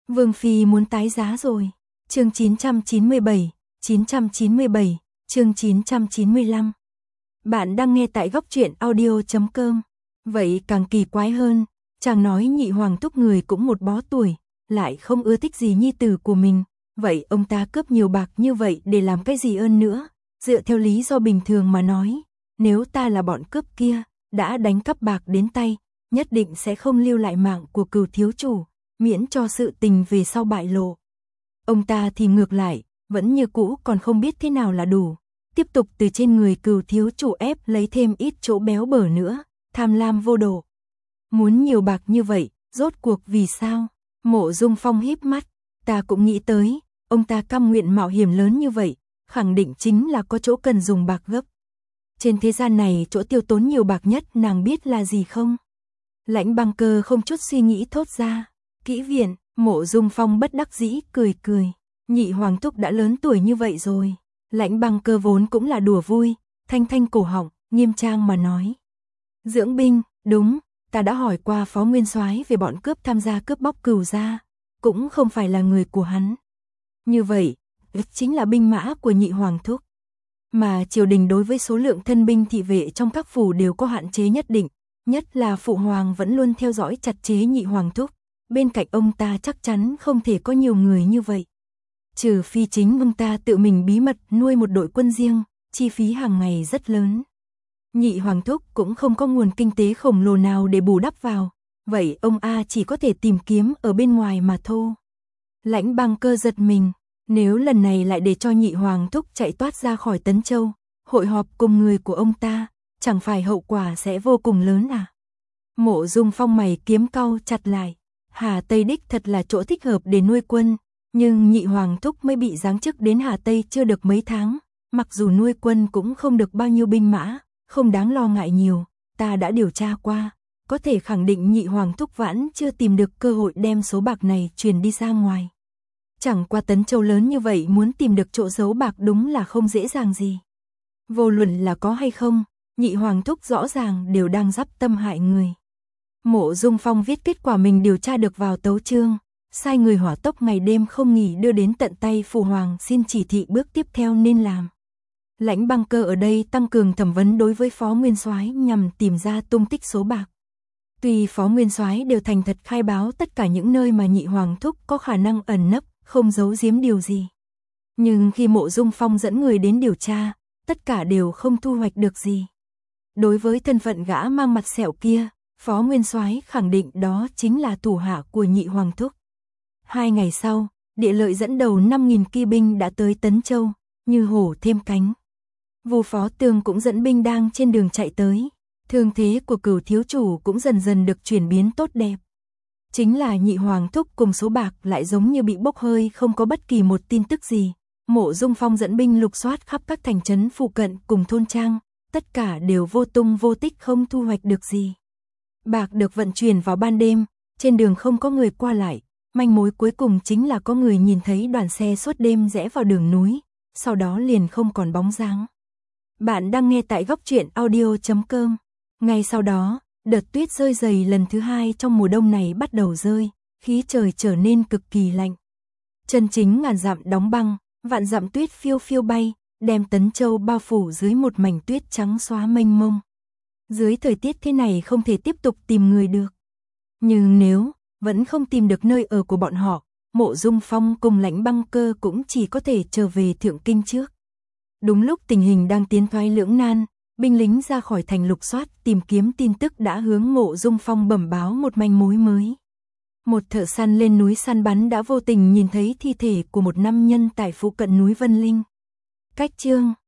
Vương Phi muốn tái giá rồi. Chương 997, chương 995. Bạn đang nghe tại góc truyện audio.com. Vậy càng kỳ quái hơn, chàng nói nhị hoàng thúc người cũng một bó tuổi, lại không ưa thích gì nhi tử của mình, vậy ông ta cướp nhiều bạc như vậy để làm cái gì ơn nữa? Dựa theo lý do bình thường mà nói, nếu ta là bọn cướp kia, đã đánh cắp bạc đến tay, nhất định sẽ không lưu lại mạng của Cửu thiếu chủ, miễn cho sự tình về sau bại lộ. Ông ta thì ngược lại, vẫn như cũ còn không biết thế nào là đủ, tiếp tục từ trên người Cửu thiếu chủ ép lấy thêm ít chỗ béo bở nữa, tham lam vô độ. Muốn nhiều bạc như vậy, rốt cuộc vì sao? Mộ Dung Phong híp mắt, ta cũng nghĩ tới, ông ta cam nguyện mạo hiểm lớn như vậy, khẳng định chính là có chỗ cần dùng bạc gấp. Trên thế gian này chỗ tiêu tốn nhiều bạc nhất nàng biết là gì không? Lãnh Băng Cơ không chút suy nghĩ thốt ra. Kỹ viện. Mộ Dung Phong bất đắc dĩ cười cười. Nhị hoàng thúc đã lớn tuổi như vậy rồi. Lãnh Băng Cơ vốn cũng là đùa vui, thanh thanh cổ họng, nghiêm trang mà nói. Dưỡng binh, đúng, ta đã hỏi qua Phó Nguyên Soái về bọn cướp tham gia cướp bóc Cửu gia, cũng không phải là người của hắn. Như vậy, chính là binh mã của nhị hoàng thúc. Mà triều đình đối với số lượng thân binh thị vệ trong các phủ đều có hạn chế nhất định, nhất là phụ hoàng vẫn luôn theo dõi chặt chẽ nhị hoàng thúc, bên cạnh ông ta chắc chắn không thể có nhiều người như vậy. Trừ phi chính ông ta tự mình bí mật nuôi một đội quân riêng, chi phí hàng ngày rất lớn. Nhị hoàng thúc cũng không có nguồn kinh tế khổng lồ nào để bù đắp vào, vậy ông A chỉ có thể tìm kiếm ở bên ngoài mà thôi. Lãnh Băng Cơ giật mình, nếu lần này lại để cho nhị hoàng thúc chạy toát ra khỏi Tấn Châu, hội họp cùng người của ông ta, chẳng phải hậu quả sẽ vô cùng lớn à? Mộ Dung Phong mày kiếm cau chặt lại, Hà Tây đích thật là chỗ thích hợp để nuôi quân, nhưng nhị hoàng thúc mới bị giáng chức đến Hà Tây chưa được mấy tháng, mặc dù nuôi quân cũng không được bao nhiêu binh mã, không đáng lo ngại nhiều, ta đã điều tra qua, có thể khẳng định nhị hoàng thúc vẫn chưa tìm được cơ hội đem số bạc này truyền đi ra ngoài. Chẳng qua Tấn Châu lớn như vậy muốn tìm được chỗ giấu bạc đúng là không dễ dàng gì. Vô luận là có hay không, nhị hoàng thúc rõ ràng đều đang dắp tâm hại người. Mộ Dung Phong viết kết quả mình điều tra được vào tấu chương, sai người hỏa tốc ngày đêm không nghỉ đưa đến tận tay phụ hoàng xin chỉ thị bước tiếp theo nên làm. Lãnh Băng Cơ ở đây tăng cường thẩm vấn đối với Phó Nguyên Soái nhằm tìm ra tung tích số bạc. Tuy Phó Nguyên Soái đều thành thật khai báo tất cả những nơi mà nhị hoàng thúc có khả năng ẩn nấp, không giấu giếm điều gì. Nhưng khi Mộ Dung Phong dẫn người đến điều tra, tất cả đều không thu hoạch được gì. Đối với thân phận gã mang mặt sẹo kia, Phó Nguyên Soái khẳng định đó chính là thủ hạ của nhị hoàng thúc. 2 ngày sau, Địa Lợi dẫn đầu 5.000 kỵ binh đã tới Tấn Châu, như hổ thêm cánh. Vu Phó Tường cũng dẫn binh đang trên đường chạy tới, thương thế của Cửu thiếu chủ cũng dần dần được chuyển biến tốt đẹp. Chính là nhị hoàng thúc cùng số bạc lại giống như bị bốc hơi không có bất kỳ một tin tức gì. Mộ Dung Phong dẫn binh lục soát khắp các thành trấn phụ cận cùng thôn trang, tất cả đều vô tung vô tích không thu hoạch được gì. Bạc được vận chuyển vào ban đêm, trên đường không có người qua lại, manh mối cuối cùng chính là có người nhìn thấy đoàn xe suốt đêm rẽ vào đường núi, sau đó liền không còn bóng dáng. Bạn đang nghe tại góc truyện audio.com. Ngay sau đó, đợt tuyết rơi dày lần thứ 2 trong mùa đông này bắt đầu rơi, khí trời trở nên cực kỳ lạnh. Chân chính ngàn dặm đóng băng, vạn dặm tuyết phiêu phiêu bay, đem Tấn Châu bao phủ dưới một mảnh tuyết trắng xóa mênh mông. Dưới thời tiết thế này không thể tiếp tục tìm người được. Nhưng nếu vẫn không tìm được nơi ở của bọn họ, Mộ Dung Phong cùng Lãnh Băng Cơ cũng chỉ có thể trở về Thượng Kinh trước. Đúng lúc tình hình đang tiến thoái lưỡng nan, binh lính ra khỏi thành lục soát tìm kiếm tin tức đã hướng Mộ Dung Phong bẩm báo một manh mối mới. Một thợ săn lên núi săn bắn đã vô tình nhìn thấy thi thể của một nam nhân tại phụ cận núi Vân Linh. Cách chương